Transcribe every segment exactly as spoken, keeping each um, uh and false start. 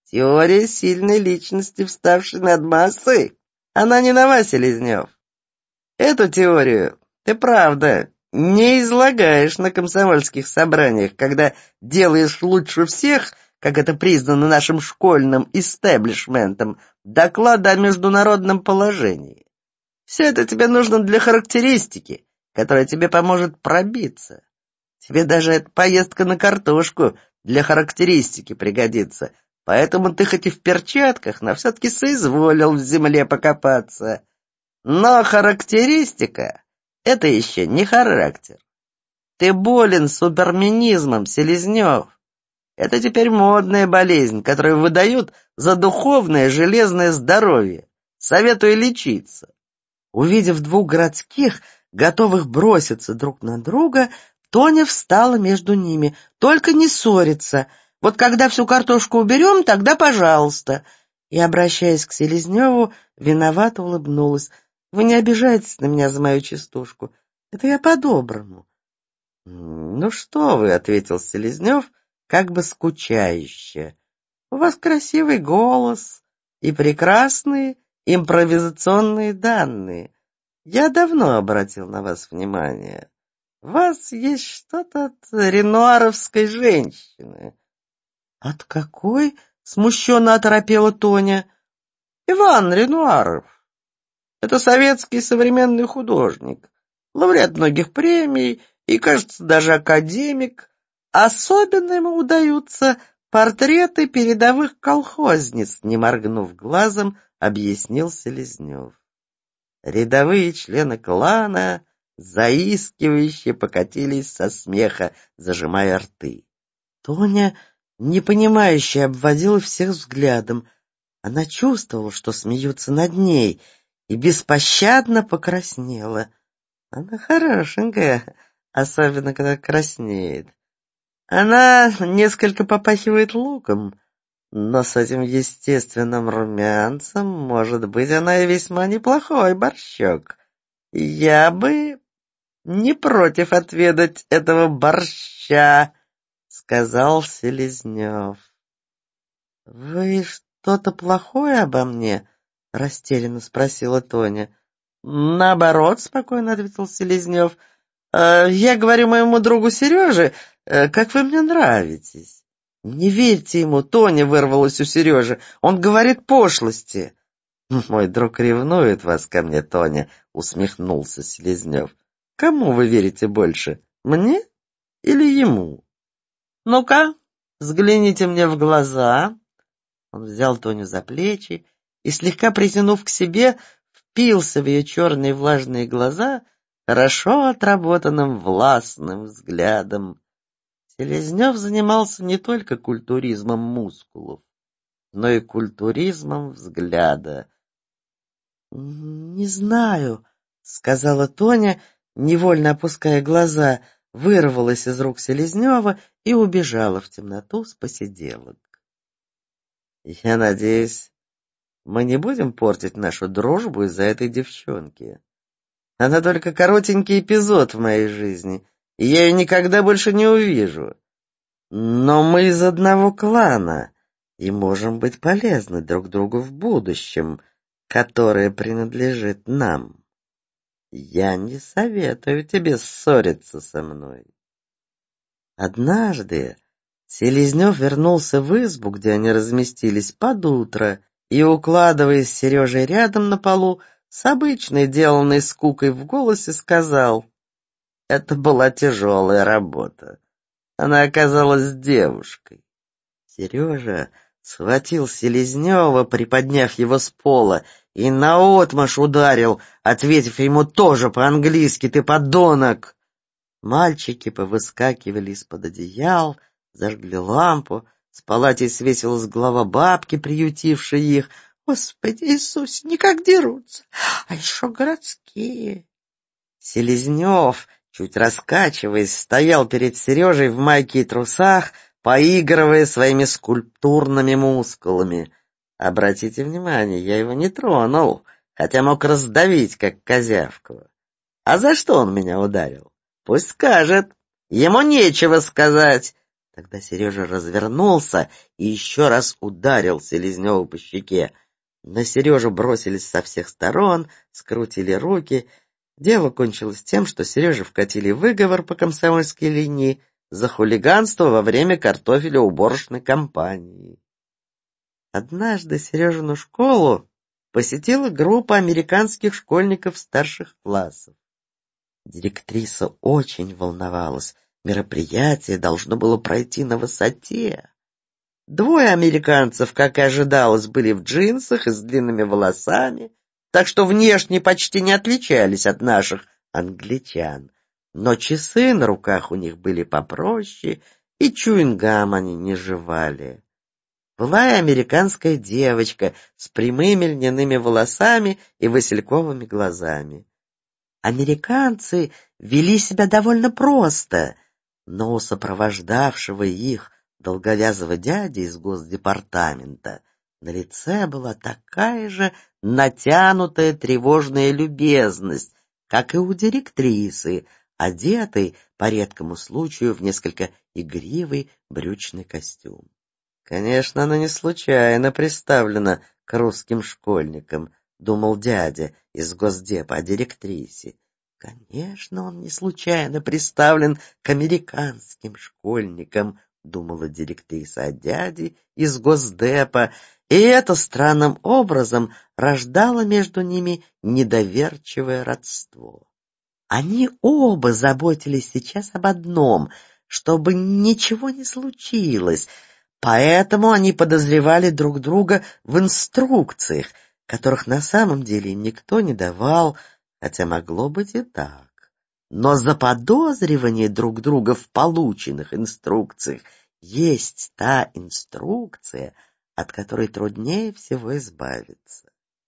Теория сильной личности, вставшей над массой, она не нова, Селезнев. Эту теорию ты, правда, не излагаешь на комсомольских собраниях, когда делаешь лучше всех, как это признано нашим школьным истеблишментом, доклады о международном положении. Все это тебе нужно для характеристики, которая тебе поможет пробиться. Тебе даже эта поездка на картошку для характеристики пригодится, поэтому ты хоть и в перчатках, но все-таки соизволил в земле покопаться. Но характеристика — это еще не характер. Ты болен суперменизмом, Селезнев. Это теперь модная болезнь, которую выдают за духовное железное здоровье. Советую лечиться. Увидев двух городских, готовых броситься друг на друга, Тоня встала между ними. Только не ссориться. Вот когда всю картошку уберем, тогда пожалуйста. И, обращаясь к Селезневу, виновато улыбнулась. Вы не обижайтесь на меня за мою частушку. Это я по-доброму. — Ну что вы, — ответил Селезнев, как бы скучающе. — У вас красивый голос и прекрасные импровизационные данные. Я давно обратил на вас внимание. В вас есть что-то от ренуаровской женщины. — От какой? — смущенно оторопела Тоня. — Иван Ренуаров. Это советский современный художник, лауреат многих премий и, кажется, даже академик. Особенно ему удаются портреты передовых колхозниц, не моргнув глазом, объяснил Селезнев. Рядовые члены клана заискивающе покатились со смеха, зажимая рты. Тоня, непонимающе, обводила всех взглядом. Она чувствовала, что смеются над ней, и беспощадно покраснела. Она хорошенькая, особенно когда краснеет. Она несколько попахивает луком, но с этим естественным румянцем, может быть, она и весьма неплохой борщок. Я бы не против отведать этого борща, — сказал Селезнев. — Вы что-то плохое обо мне? — растерянно спросила Тоня. — Наоборот, — спокойно ответил Селезнев. — Я говорю моему другу Сереже, как вы мне нравитесь. — Не верьте ему, — Тоня вырвалась у Сережи. — Он говорит пошлости. — Мой друг ревнует вас ко мне, Тоня, — усмехнулся Селезнев. — Кому вы верите больше, мне или ему? — Ну-ка, взгляните мне в глаза. Он взял Тоню за плечи и, слегка притянув к себе, впился в ее черные влажные глаза хорошо отработанным властным взглядом. Селезнев занимался не только культуризмом мускулов, но и культуризмом взгляда. — Не знаю, — сказала Тоня, невольно опуская глаза, вырвалась из рук Селезнева и убежала в темноту с посиделок. — Я надеюсь, мы не будем портить нашу дружбу из-за этой девчонки. Она только коротенький эпизод в моей жизни, и я ее никогда больше не увижу. Но мы из одного клана и можем быть полезны друг другу в будущем, которое принадлежит нам. Я не советую тебе ссориться со мной. Однажды Селезнев вернулся в избу, где они разместились, под утро, и, укладываясь с Сережей рядом на полу, с обычной деланной скукой в голосе сказал: «Это была тяжелая работа. Она оказалась девушкой». Сережа схватил Селезнева, приподняв его с пола, и наотмашь ударил, ответив ему тоже по-английски: «Ты подонок!». Мальчики повыскакивали из-под одеял, зажгли лампу, с палати свесилась голова бабки, приютившей их. «Господи Иисусе, никак дерутся, а еще городские!» Селезнев, чуть раскачиваясь, стоял перед Сережей в майке и трусах, поигрывая своими скульптурными мускулами. Обратите внимание, я его не тронул, хотя мог раздавить, как козявку. А за что он меня ударил? Пусть скажет. Ему нечего сказать. Тогда Сережа развернулся и еще раз ударил Селезнева по щеке. На Сережу бросились со всех сторон, скрутили руки. Дело кончилось тем, что Сереже вкатили выговор по комсомольской линии за хулиганство во время картофелеуборочной кампании. Однажды Сережину школу посетила группа американских школьников старших классов. Директриса очень волновалась. Мероприятие должно было пройти на высоте. Двое американцев, как и ожидалось, были в джинсах и с длинными волосами, так что внешне почти не отличались от наших англичан. Но часы на руках у них были попроще, и чуингам они не жевали. Была и американская девочка с прямыми льняными волосами и васильковыми глазами. Американцы вели себя довольно просто, но у сопровождавшего их долговязого дяди из Госдепартамента на лице была такая же натянутая тревожная любезность, как и у директрисы, одетой по редкому случаю в несколько игривый брючный костюм. Конечно, она не случайно приставлена к русским школьникам, думал дядя из Госдепа о директрисе. Конечно, он не случайно приставлен к американским школьникам, думала директриса о дяде из Госдепа, и это странным образом рождало между ними недоверчивое родство. Они оба заботились сейчас об одном, чтобы ничего не случилось, поэтому они подозревали друг друга в инструкциях, которых на самом деле им никто не давал, хотя могло быть и так. Но заподозривание друг друга в полученных инструкциях есть та инструкция, от которой труднее всего избавиться.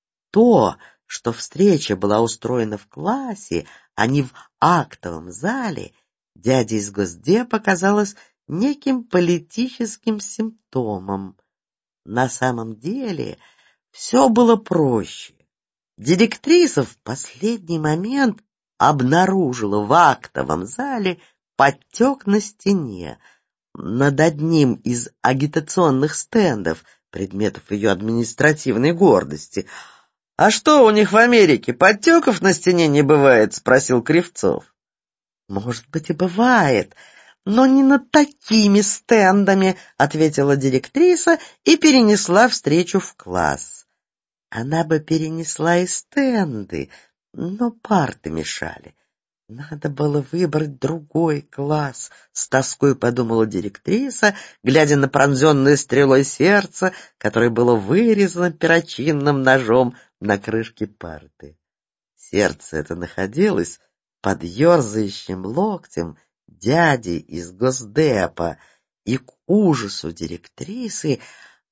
То, что встреча была устроена в классе, а не в актовом зале, дяде из Госдепа казалось неким политическим симптомом. На самом деле все было проще. Директриса в последний момент обнаружила в актовом зале подтек на стене. Над одним из агитационных стендов, предметов ее административной гордости. «А что у них в Америке, подтеков на стене не бывает?» — спросил Кривцов. «Может быть, и бывает, но не над такими стендами», — ответила директриса и перенесла встречу в класс. Она бы перенесла и стенды, но парты мешали. Надо было выбрать другой класс, с тоской подумала директриса, глядя на пронзенное стрелой сердце, которое было вырезано перочинным ножом на крышке парты. Сердце это находилось под ерзающим локтем дяди из Госдепа, и к ужасу директрисы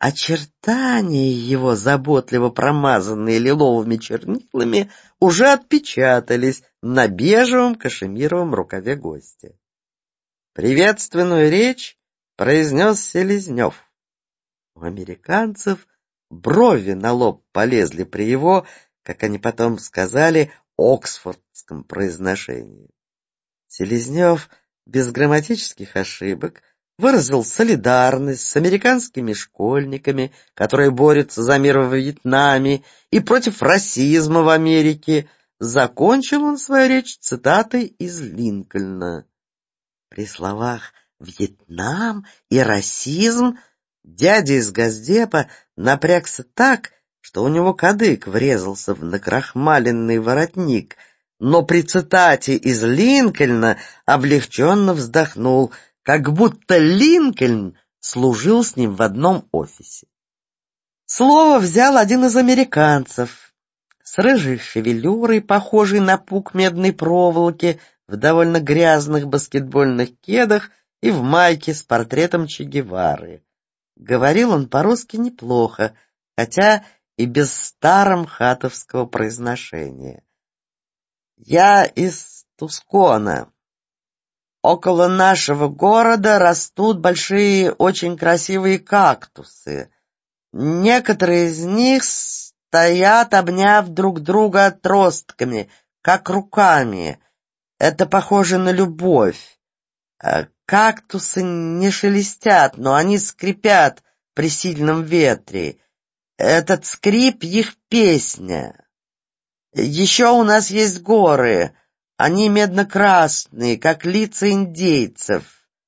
очертания его, заботливо промазанные лиловыми чернилами, уже отпечатались на бежевом кашемировом рукаве гостя. Приветственную речь произнес Селезнев. У американцев брови на лоб полезли при его, как они потом сказали, оксфордском произношении. Селезнев без грамматических ошибок выразил солидарность с американскими школьниками, которые борются за мир во Вьетнаме и против расизма в Америке. Закончил он свою речь цитатой из Линкольна. При словах «Вьетнам» и «расизм» дядя из Госдепа напрягся так, что у него кадык врезался в накрахмаленный воротник, но при цитате из Линкольна облегченно вздохнул, как будто Линкольн служил с ним в одном офисе. Слово взял один из американцев с рыжей шевелюрой, похожей на пук медной проволоки, в довольно грязных баскетбольных кедах и в майке с портретом Че Гевары. Говорил он по-русски неплохо, хотя и без старомхатовского произношения. «Я из Тускона. Около нашего города растут большие, очень красивые кактусы. Некоторые из них стоят, обняв друг друга отростками, как руками. Это похоже на любовь. Кактусы не шелестят, но они скрипят при сильном ветре. Этот скрип — их песня. Еще у нас есть горы. Они медно-красные, как лица индейцев.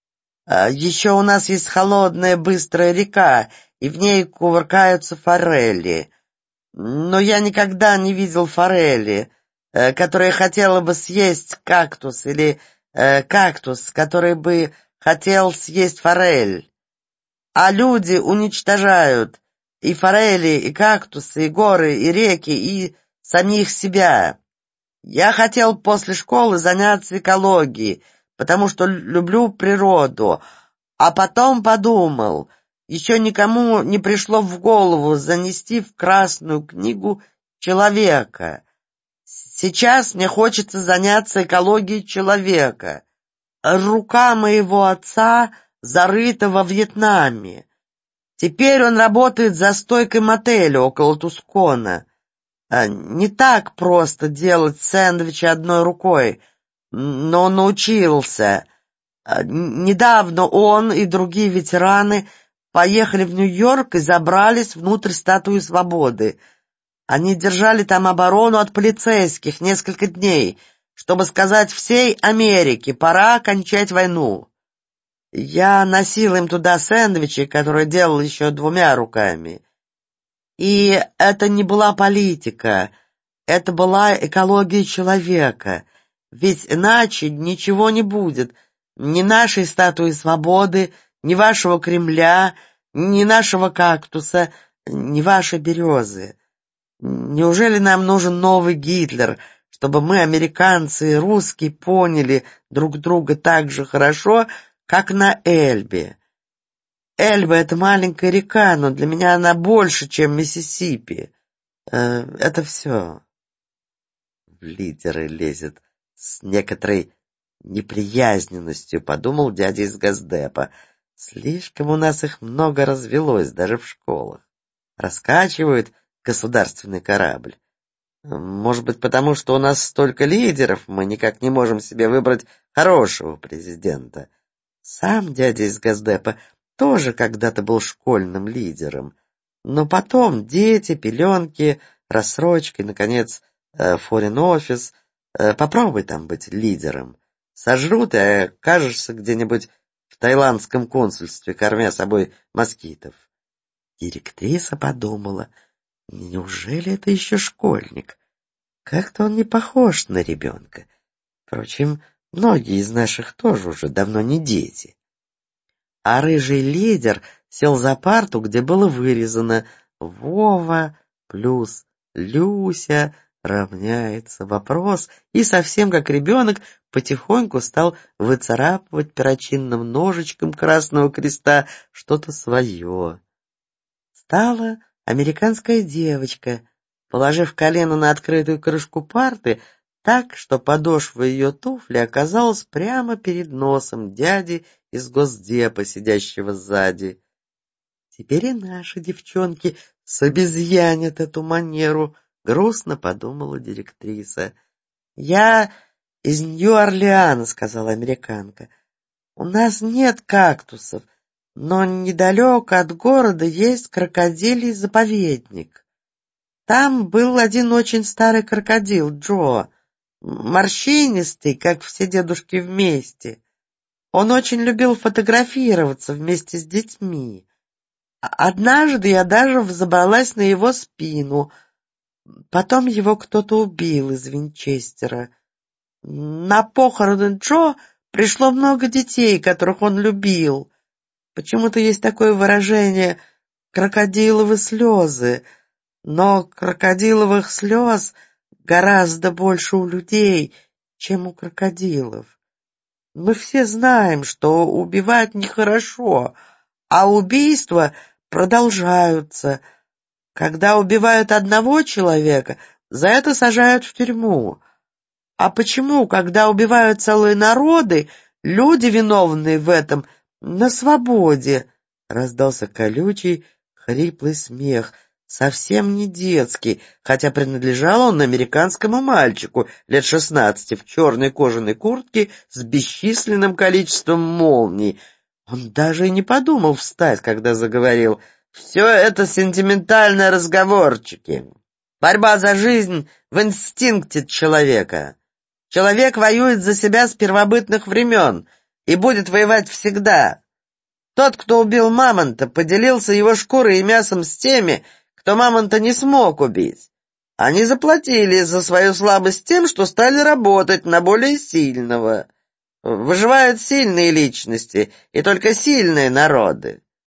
Еще у нас есть холодная быстрая река, и в ней кувыркаются форели. Но я никогда не видел форели, которая хотела бы съесть кактус, или э, кактус, который бы хотел съесть форель. А люди уничтожают и форели, и кактусы, и горы, и реки, и самих себя. Я хотел после школы заняться экологией, потому что люблю природу, а потом подумал, еще никому не пришло в голову занести в Красную книгу человека. Сейчас мне хочется заняться экологией человека. Рука моего отца зарыта во Вьетнаме. Теперь он работает за стойкой мотеля около Тускона. Не так просто делать сэндвичи одной рукой, но он научился. Недавно он и другие ветераны поехали в Нью-Йорк и забрались внутрь статуи Свободы. Они держали там оборону от полицейских несколько дней, чтобы сказать всей Америке: пора кончать войну. Я носил им туда сэндвичи, которые делал еще двумя руками. И это не была политика, это была экология человека, ведь иначе ничего не будет, ни нашей статуи Свободы, ни вашего Кремля, ни нашего кактуса, ни вашей березы. Неужели нам нужен новый Гитлер, чтобы мы, американцы и русские, поняли друг друга так же хорошо, как на Эльбе? Эльба — это маленькая река, но для меня она больше, чем Миссисипи. Э, это все. В лидеры лезет с некоторой неприязненностью, подумал дядя из Госдепа. Слишком у нас их много развелось, даже в школах. Раскачивают государственный корабль. Может быть, потому что у нас столько лидеров, мы никак не можем себе выбрать хорошего президента. Сам дядя из Госдепа тоже когда-то был школьным лидером. Но потом дети, пеленки, рассрочка и, наконец, форин-офис. Попробуй там быть лидером. Сожрут, и окажешься где-нибудь в таиландском консульстве, кормя собой москитов. Директриса подумала: неужели это еще школьник? Как-то он не похож на ребенка. Впрочем, многие из наших тоже уже давно не дети. А рыжий лидер сел за парту, где было вырезано: Вова плюс Люся равняется вопрос, и совсем как ребенок потихоньку стал выцарапывать перочинным ножичком Красного Креста что-то свое. Стала американская девочка, положив колено на открытую крышку парты так, что подошва ее туфли оказалась прямо перед носом дяди из Госдепа, сидящего сзади. Теперь и наши девчонки собезьянят эту манеру, грустно подумала директриса. Я из Нью-Орлеана, сказала американка. У нас нет кактусов, но недалеко от города есть крокодилий заповедник. Там был один очень старый крокодил, Джо, морщинистый, как все дедушки вместе. Он очень любил фотографироваться вместе с детьми. Однажды я даже взобралась на его спину. Потом его кто-то убил из Винчестера. На похороны Джо пришло много детей, которых он любил. Почему-то есть такое выражение «крокодиловы слезы», но крокодиловых слез гораздо больше у людей, чем у крокодилов. Мы все знаем, что убивать нехорошо, а убийства продолжаются. Когда убивают одного человека, за это сажают в тюрьму. А почему, когда убивают целые народы, люди, виновные в этом, на свободе? Раздался колючий, хриплый смех, совсем не детский, хотя принадлежал он американскому мальчику лет шестнадцати в черной кожаной куртке с бесчисленным количеством молний. Он даже и не подумал встать, когда заговорил. «Все это сентиментальные разговорчики. Борьба за жизнь в инстинкте человека. Человек воюет за себя с первобытных времен и будет воевать всегда. Тот, кто убил мамонта, поделился его шкурой и мясом с теми, кто мамонта не смог убить. Они заплатили за свою слабость тем, что стали работать на более сильного. Выживают сильные личности и только сильные народы.